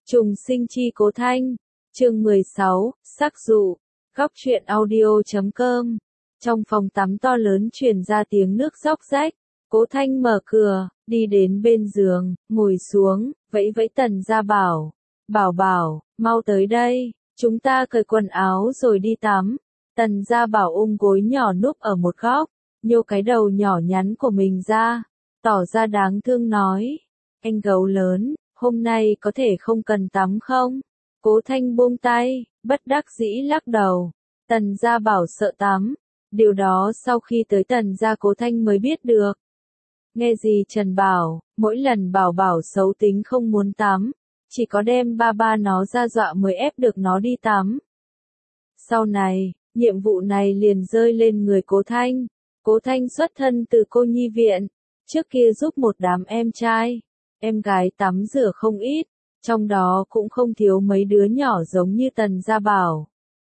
Trùng sinh chi Cố Thanh, chương 16, sắc dụ, góc truyện audio.com. Trong phòng tắm to lớn truyền ra tiếng nước róc rách, Cố Thanh mở cửa, đi đến bên giường, ngồi xuống, vẫy vẫy Tần Gia Bảo. Bảo Bảo, mau tới đây, chúng ta cởi quần áo rồi đi tắm. Tần Gia Bảo ôm gối nhỏ núp ở một góc, nhô cái đầu nhỏ nhắn của mình ra, tỏ ra đáng thương nói. Anh gấu lớn, hôm nay có thể không cần tắm không? Cố Thanh buông tay, bất đắc dĩ lắc đầu. Tần Gia Bảo sợ tắm. Điều đó sau khi tới Tần Gia Cố Thanh mới biết được. Nghe gì Trần bảo, mỗi lần Bảo Bảo xấu tính không muốn tắm, chỉ có đem ba nó ra dọa mới ép được nó đi tắm. Sau này, nhiệm vụ này liền rơi lên người Cố Thanh. Cố Thanh xuất thân từ cô nhi viện, trước kia giúp một đám em trai, em gái tắm rửa không ít, trong đó cũng không thiếu mấy đứa nhỏ giống như Tần Gia Bảo.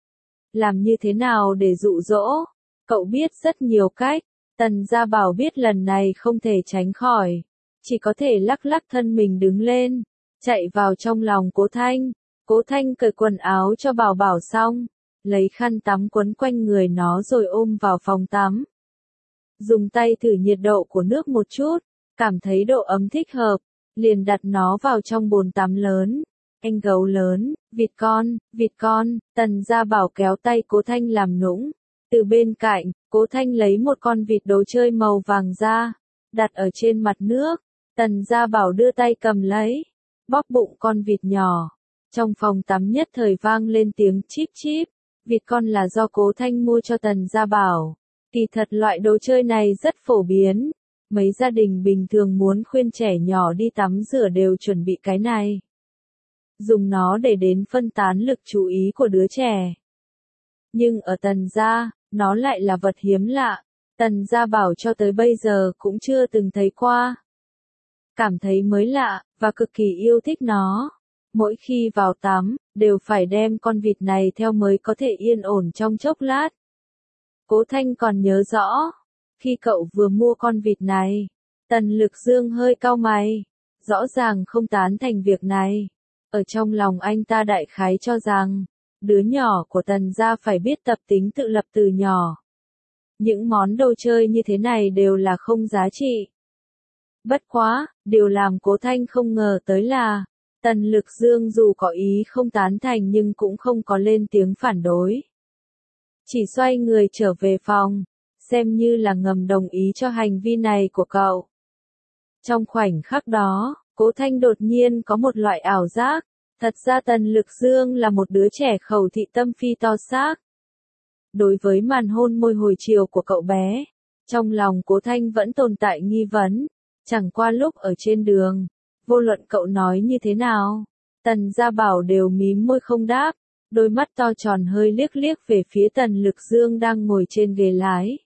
Làm như thế nào để dụ dỗ? Cậu biết rất nhiều cách. Tần Gia Bảo biết lần này không thể tránh khỏi, chỉ có thể lắc lắc thân mình đứng lên, chạy vào trong lòng Cố Thanh. Cố Thanh cởi quần áo cho Bảo Bảo xong, lấy khăn tắm quấn quanh người nó rồi ôm vào phòng tắm. Dùng tay thử nhiệt độ của nước một chút, cảm thấy độ ấm thích hợp, liền đặt nó vào trong bồn tắm lớn. Anh gấu lớn, vịt con, Tần Gia Bảo kéo tay Cố Thanh làm nũng. Từ bên cạnh, Cố Thanh lấy một con vịt đồ chơi màu vàng ra, đặt ở trên mặt nước. Tần Gia Bảo đưa tay cầm lấy, bóp bụng con vịt nhỏ. Trong phòng tắm nhất thời vang lên tiếng chíp chíp. Vịt con là do Cố Thanh mua cho Tần Gia Bảo. Kỳ thật loại đồ chơi này rất phổ biến. Mấy gia đình bình thường muốn khuyên trẻ nhỏ đi tắm rửa đều chuẩn bị cái này. Dùng nó để đến phân tán lực chú ý của đứa trẻ. Nhưng ở Tần Gia, nó lại là vật hiếm lạ. Tần Gia Bảo cho tới bây giờ cũng chưa từng thấy qua. Cảm thấy mới lạ, và cực kỳ yêu thích nó. Mỗi khi vào tắm, đều phải đem con vịt này theo mới có thể yên ổn trong chốc lát. Cố Thanh còn nhớ rõ, khi cậu vừa mua con vịt này, Tần Lực Dương hơi cau mày, rõ ràng không tán thành việc này. Ở trong lòng anh ta đại khái cho rằng, đứa nhỏ của Tần Gia phải biết tập tính tự lập từ nhỏ. Những món đồ chơi như thế này đều là không giá trị. Bất quá, điều làm Cố Thanh không ngờ tới là, Tần Lực Dương dù có ý không tán thành nhưng cũng không có lên tiếng phản đối. Chỉ xoay người trở về phòng, xem như là ngầm đồng ý cho hành vi này của cậu. Trong khoảnh khắc đó, Cố Thanh đột nhiên có một loại ảo giác, thật ra Tần Lực Dương là một đứa trẻ khẩu thị tâm phi to xác. Đối với màn hôn môi hồi chiều của cậu bé, trong lòng Cố Thanh vẫn tồn tại nghi vấn, chẳng qua lúc ở trên đường, vô luận cậu nói như thế nào, Tần Gia Bảo đều mím môi không đáp, đôi mắt to tròn hơi liếc liếc về phía Tần Lực Dương đang ngồi trên ghế lái.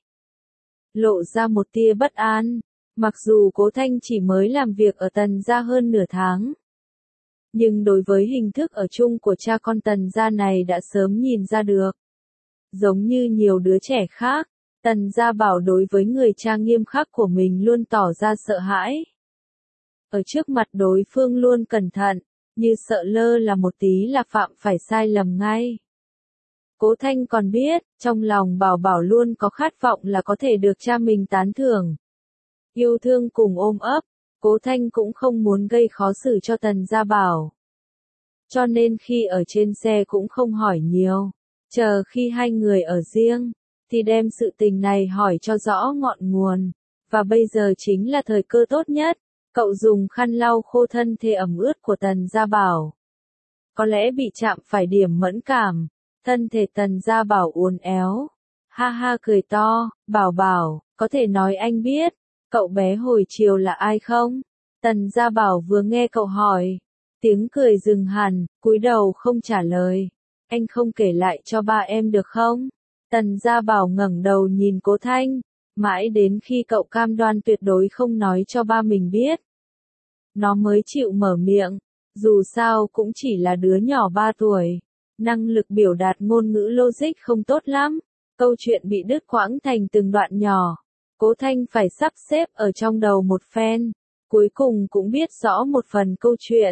Lộ ra một tia bất an, mặc dù Cố Thanh chỉ mới làm việc ở Tần Gia hơn nửa tháng. Nhưng đối với hình thức ở chung của cha con Tần Gia này đã sớm nhìn ra được. Giống như nhiều đứa trẻ khác, Tần Gia Bảo đối với người cha nghiêm khắc của mình luôn tỏ ra sợ hãi. Ở trước mặt đối phương luôn cẩn thận, như sợ lơ là một tí là phạm phải sai lầm ngay. Cố Thanh còn biết, trong lòng Bảo Bảo luôn có khát vọng là có thể được cha mình tán thưởng. Yêu thương cùng ôm ấp, Cố Thanh cũng không muốn gây khó xử cho Tần Gia Bảo. Cho nên khi ở trên xe cũng không hỏi nhiều, chờ khi hai người ở riêng, thì đem sự tình này hỏi cho rõ ngọn nguồn. Và bây giờ chính là thời cơ tốt nhất, cậu dùng khăn lau khô thân thể ẩm ướt của Tần Gia Bảo. Có lẽ bị chạm phải điểm mẫn cảm, thân thể Tần Gia Bảo uốn éo. Ha ha cười to, Bảo Bảo, có thể nói anh biết, cậu bé hồi chiều là ai không? Tần Gia Bảo vừa nghe cậu hỏi, tiếng cười dừng hẳn, cúi đầu không trả lời. Anh không kể lại cho ba em được không? Tần Gia Bảo ngẩng đầu nhìn Cố Thanh, mãi đến khi cậu cam đoan tuyệt đối không nói cho ba mình biết. Nó mới chịu mở miệng, dù sao cũng chỉ là đứa nhỏ 3 tuổi. Năng lực biểu đạt ngôn ngữ logic không tốt lắm, câu chuyện bị đứt quãng thành từng đoạn nhỏ. Cố Thanh phải sắp xếp ở trong đầu một phen, cuối cùng cũng biết rõ một phần câu chuyện.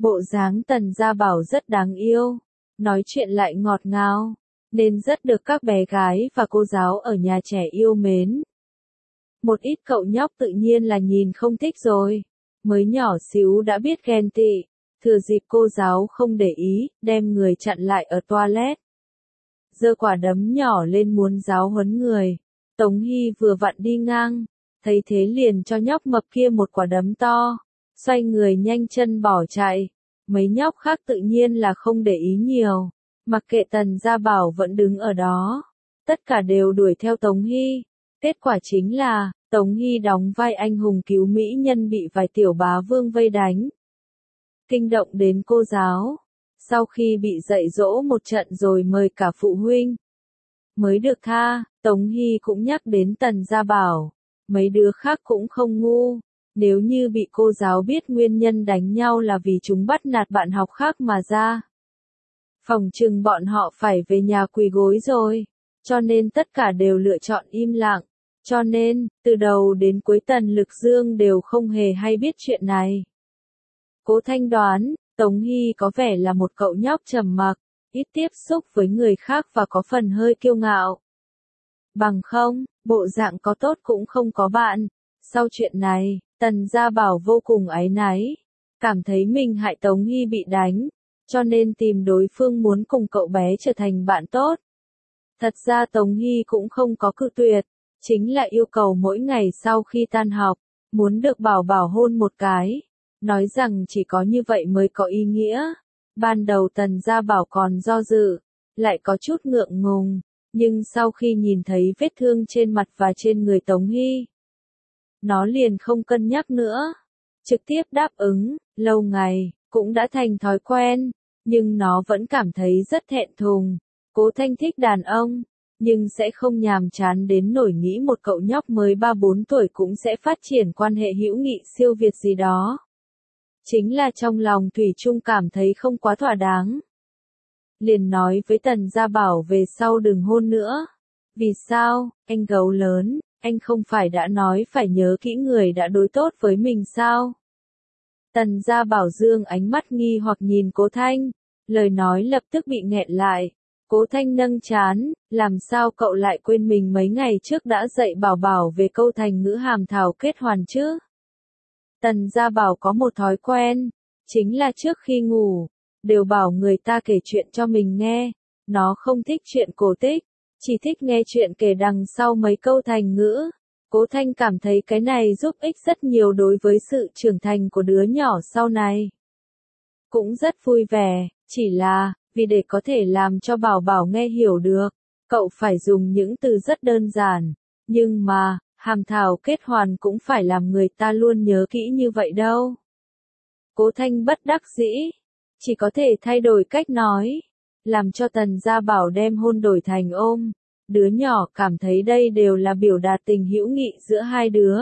Bộ dáng Tần Gia Bảo rất đáng yêu, nói chuyện lại ngọt ngào, nên rất được các bé gái và cô giáo ở nhà trẻ yêu mến. Một ít cậu nhóc tự nhiên là nhìn không thích rồi, mới nhỏ xíu đã biết ghen tị, thừa dịp cô giáo không để ý, đem người chặn lại ở toilet. Giơ quả đấm nhỏ lên muốn giáo huấn người. Tống Hy vừa vặn đi ngang, thấy thế liền cho nhóc mập kia một quả đấm to, xoay người nhanh chân bỏ chạy. Mấy nhóc khác tự nhiên là không để ý nhiều, mặc kệ Tần Gia Bảo vẫn đứng ở đó. Tất cả đều đuổi theo Tống Hy. Kết quả chính là, Tống Hy đóng vai anh hùng cứu mỹ nhân bị vài tiểu bá vương vây đánh. Kinh động đến cô giáo. Sau khi bị dạy dỗ một trận rồi mời cả phụ huynh mới được tha, Tống Hy cũng nhắc đến Tần Gia Bảo. Mấy đứa khác cũng không ngu. Nếu như bị cô giáo biết nguyên nhân đánh nhau là vì chúng bắt nạt bạn học khác mà ra, phỏng chừng bọn họ phải về nhà quỳ gối rồi. Cho nên tất cả đều lựa chọn im lặng. Cho nên, từ đầu đến cuối Tần Lực Dương đều không hề hay biết chuyện này. Cố Thanh đoán, Tống Hy có vẻ là một cậu nhóc trầm mặc, ít tiếp xúc với người khác và có phần hơi kiêu ngạo. Bằng không, bộ dạng có tốt cũng không có bạn. Sau chuyện này, Tần Gia Bảo vô cùng áy náy, cảm thấy mình hại Tống Hy bị đánh, cho nên tìm đối phương muốn cùng cậu bé trở thành bạn tốt. Thật ra Tống Hy cũng không có cự tuyệt, chính là yêu cầu mỗi ngày sau khi tan học, muốn được Bảo Bảo hôn một cái, nói rằng chỉ có như vậy mới có ý nghĩa. Ban đầu Tần Gia Bảo còn do dự, lại có chút ngượng ngùng, nhưng sau khi nhìn thấy vết thương trên mặt và trên người Tống Hy, nó liền không cân nhắc nữa, trực tiếp đáp ứng. Lâu ngày, cũng đã thành thói quen, nhưng nó vẫn cảm thấy rất thẹn thùng. Cố Thanh thích đàn ông, nhưng sẽ không nhàm chán đến nổi nghĩ một cậu nhóc mới 3-4 tuổi cũng sẽ phát triển quan hệ hữu nghị siêu việt gì đó. Chính là trong lòng thủy chung cảm thấy không quá thỏa đáng. Liền nói với Tần Gia Bảo về sau đừng hôn nữa. Vì sao, anh gấu lớn, anh không phải đã nói phải nhớ kỹ người đã đối tốt với mình sao? Tần Gia Bảo dương ánh mắt nghi hoặc nhìn Cố Thanh, lời nói lập tức bị nghẹn lại. Cố Thanh nâng trán, làm sao cậu lại quên mình mấy ngày trước đã dạy Bảo Bảo về câu thành ngữ hàm thảo kết hoàn chứ? Tần Gia Bảo có một thói quen, chính là trước khi ngủ, đều bảo người ta kể chuyện cho mình nghe. Nó không thích chuyện cổ tích, chỉ thích nghe chuyện kể đằng sau mấy câu thành ngữ. Cố Thanh cảm thấy cái này giúp ích rất nhiều đối với sự trưởng thành của đứa nhỏ sau này. Cũng rất vui vẻ, chỉ là, vì để có thể làm cho Bảo Bảo nghe hiểu được, cậu phải dùng những từ rất đơn giản. Nhưng mà, hàm thảo kết hoàn cũng phải làm người ta luôn nhớ kỹ như vậy đâu. Cố Thanh bất đắc dĩ, chỉ có thể thay đổi cách nói, làm cho Tần Gia Bảo đem hôn đổi thành ôm. Đứa nhỏ cảm thấy đây đều là biểu đạt tình hữu nghị giữa hai đứa.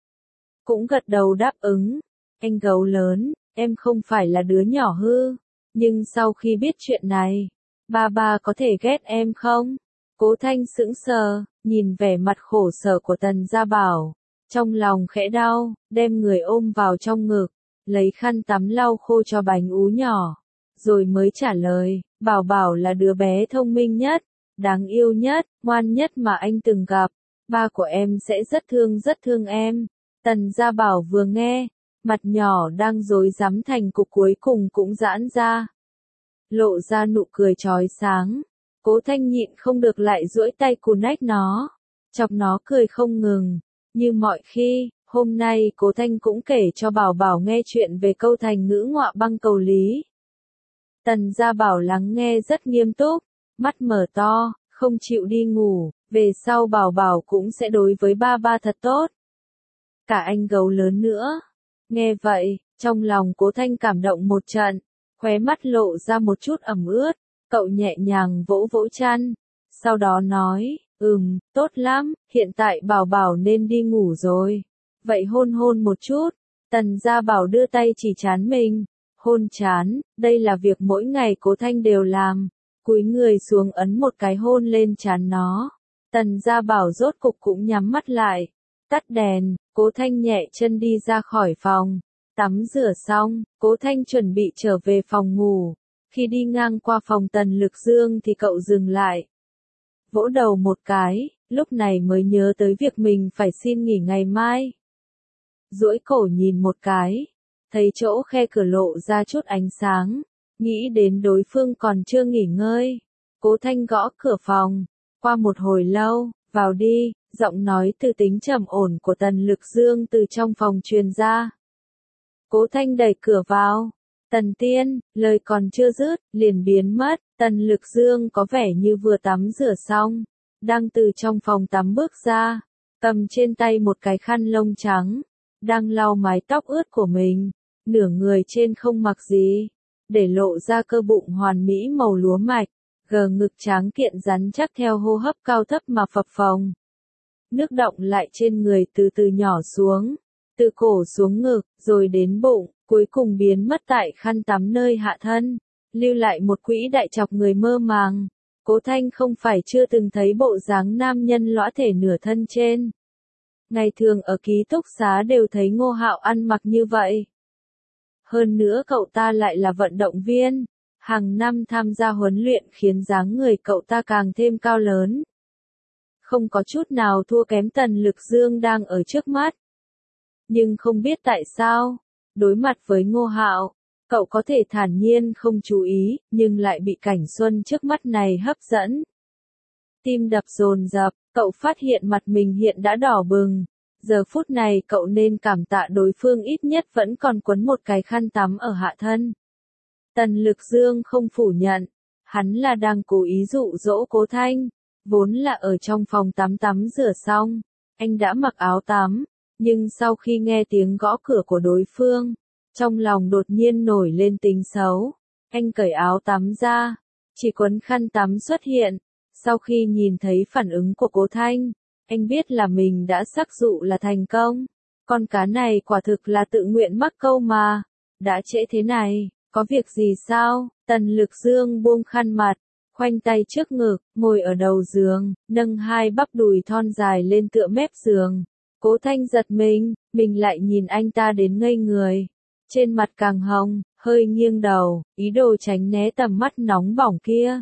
Cũng gật đầu đáp ứng. Anh gấu lớn, em không phải là đứa nhỏ hư, nhưng sau khi biết chuyện này, ba có thể ghét em không? Cố Thanh sững sờ, nhìn vẻ mặt khổ sở của Tần Gia Bảo, trong lòng khẽ đau, đem người ôm vào trong ngực, lấy khăn tắm lau khô cho bánh ú nhỏ, rồi mới trả lời, Bảo Bảo là đứa bé thông minh nhất, đáng yêu nhất, ngoan nhất mà anh từng gặp, ba của em sẽ rất thương em. Tần Gia Bảo vừa nghe, mặt nhỏ đang rối rắm thành cục cuối cùng cũng giãn ra, lộ ra nụ cười chói sáng. Cố Thanh nhịn không được lại duỗi tay cùn nách nó, chọc nó cười không ngừng. Như mọi khi, hôm nay Cố Thanh cũng kể cho Bảo Bảo nghe chuyện về câu thành ngữ ngọa băng cầu lý. Tần Gia Bảo lắng nghe rất nghiêm túc, mắt mở to, không chịu đi ngủ, về sau Bảo Bảo cũng sẽ đối với ba thật tốt. Cả anh gấu lớn nữa. Nghe vậy, trong lòng Cố Thanh cảm động một trận, khóe mắt lộ ra một chút ẩm ướt, cậu nhẹ nhàng vỗ vỗ chăn, sau đó nói, tốt lắm, hiện tại Bảo Bảo nên đi ngủ rồi. Vậy hôn một chút. Tần Gia Bảo đưa tay chỉ trán mình, hôn trán, đây là việc mỗi ngày Cố Thanh đều làm, cúi người xuống ấn một cái hôn lên trán nó. Tần Gia Bảo rốt cục cũng nhắm mắt lại, tắt đèn, Cố Thanh nhẹ chân đi ra khỏi phòng, Tắm rửa xong, Cố Thanh chuẩn bị trở về phòng ngủ. Khi đi ngang qua phòng Tần Lực Dương thì cậu dừng lại. Vỗ đầu một cái, lúc này mới nhớ tới việc mình phải xin nghỉ ngày mai. Duỗi cổ nhìn một cái, thấy chỗ khe cửa lộ ra chút ánh sáng, nghĩ đến đối phương còn chưa nghỉ ngơi. Cố Thanh gõ cửa phòng, qua một hồi lâu, vào đi, giọng nói từ tính trầm ổn của Tần Lực Dương từ trong phòng truyền ra. Cố Thanh đẩy cửa vào. Tần Tiên, lời còn chưa dứt, liền biến mất. Tần Lực Dương có vẻ như vừa tắm rửa xong, đang từ trong phòng tắm bước ra, cầm trên tay một cái khăn lông trắng, đang lau mái tóc ướt của mình, nửa người trên không mặc gì, để lộ ra cơ bụng hoàn mỹ màu lúa mạch, gờ ngực tráng kiện rắn chắc theo hô hấp cao thấp mà phập phồng. Nước đọng lại trên người từ từ nhỏ xuống, từ cổ xuống ngực, rồi đến bụng, cuối cùng biến mất tại khăn tắm nơi hạ thân, lưu lại một quỹ đại chọc người mơ màng. Cố Thanh không phải chưa từng thấy bộ dáng nam nhân lõa thể nửa thân trên. Ngày thường ở ký túc xá đều thấy Ngô Hạo ăn mặc như vậy. Hơn nữa cậu ta lại là vận động viên, hàng năm tham gia huấn luyện khiến dáng người cậu ta càng thêm cao lớn. Không có chút nào thua kém Tần Lực Dương đang ở trước mắt. Nhưng không biết tại sao, đối mặt với Ngô Hạo, cậu có thể thản nhiên không chú ý, nhưng lại bị cảnh xuân trước mắt này hấp dẫn. Tim đập dồn dập, cậu phát hiện mặt mình hiện đã đỏ bừng. Giờ phút này cậu nên cảm tạ đối phương ít nhất vẫn còn quấn một cái khăn tắm ở hạ thân. Tần Lực Dương không phủ nhận, hắn là đang cố ý dụ dỗ Cố Thanh, vốn là ở trong phòng tắm rửa xong, anh đã mặc áo tắm, nhưng sau khi nghe tiếng gõ cửa của đối phương, trong lòng đột nhiên nổi lên tính xấu, anh cởi áo tắm ra, chỉ quấn khăn tắm xuất hiện, sau khi nhìn thấy phản ứng của Cố Thanh, anh biết là mình đã sắc dụ là thành công, con cá này quả thực là tự nguyện mắc câu mà, đã trễ thế này, có việc gì sao? Tần Lực Dương buông khăn mặt, khoanh tay trước ngực, ngồi ở đầu giường, nâng hai bắp đùi thon dài lên tựa mép giường. Cố Thanh giật mình lại nhìn anh ta đến ngây người. Trên mặt càng hồng, hơi nghiêng đầu, ý đồ tránh né tầm mắt nóng bỏng kia.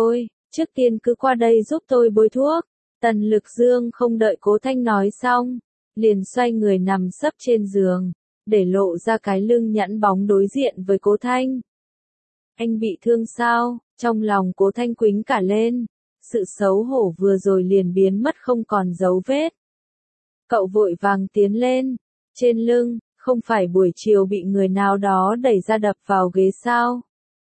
Trước tiên cứ qua đây giúp tôi bôi thuốc. Tần Lực Dương không đợi Cố Thanh nói xong, liền xoay người nằm sấp trên giường, để lộ ra cái lưng nhẵn bóng đối diện với Cố Thanh. Anh bị thương sao? Trong lòng Cố Thanh quĩnh cả lên, sự xấu hổ vừa rồi liền biến mất không còn dấu vết. Cậu vội vàng tiến lên, trên lưng, không phải buổi chiều bị người nào đó đẩy ra đập vào ghế sao?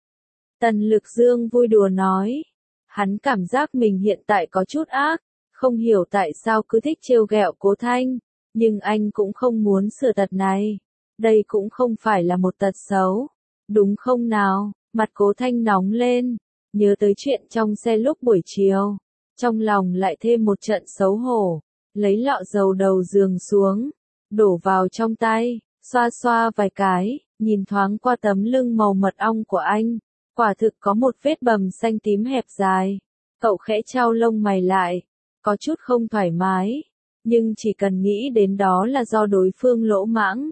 Tần Lực Dương vui đùa nói, hắn cảm giác mình hiện tại có chút ác, không hiểu tại sao cứ thích trêu ghẹo Cố Thanh, nhưng anh cũng không muốn sửa tật này. Đây cũng không phải là một tật xấu, đúng không nào? Mặt Cố Thanh nóng lên, nhớ tới chuyện trong xe lúc buổi chiều, trong lòng lại thêm một trận xấu hổ, lấy lọ dầu đầu giường xuống, đổ vào trong tay, xoa xoa vài cái, nhìn thoáng qua tấm lưng màu mật ong của anh, quả thực có một vết bầm xanh tím hẹp dài. Cậu khẽ chau lông mày lại, có chút không thoải mái, nhưng chỉ cần nghĩ đến đó là do đối phương lỗ mãng,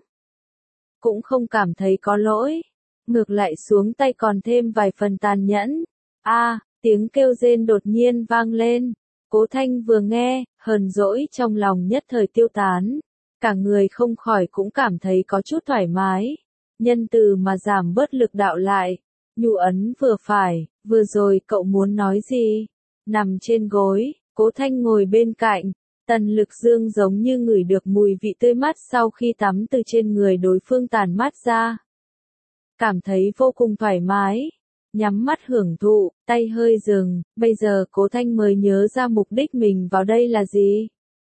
cũng không cảm thấy có lỗi, ngược lại xuống tay còn thêm vài phần tàn nhẫn. Tiếng kêu rên đột nhiên vang lên, Cố Thanh vừa nghe, hờn dỗi trong lòng nhất thời tiêu tán, cả người không khỏi cũng cảm thấy có chút thoải mái, nhân từ mà giảm bớt lực đạo lại, nhu ấn vừa phải, vừa rồi cậu muốn nói gì? Nằm trên gối, Cố Thanh ngồi bên cạnh, Tần Lực Dương giống như ngửi được mùi vị tươi mát sau khi tắm từ trên người đối phương tản mát ra. Cảm thấy vô cùng thoải mái, nhắm mắt hưởng thụ, tay hơi dừng, bây giờ Cố Thanh mới nhớ ra mục đích mình vào đây là gì.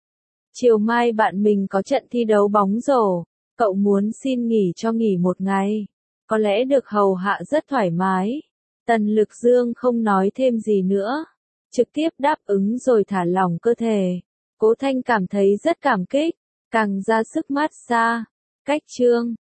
Chiều mai bạn mình có trận thi đấu bóng rổ, cậu muốn xin nghỉ cho nghỉ một ngày, có lẽ được hầu hạ rất thoải mái. Tần Lực Dương không nói thêm gì nữa, trực tiếp đáp ứng rồi thả lỏng cơ thể. Cố Thanh cảm thấy rất cảm kích, càng ra sức mát xa. Cách chương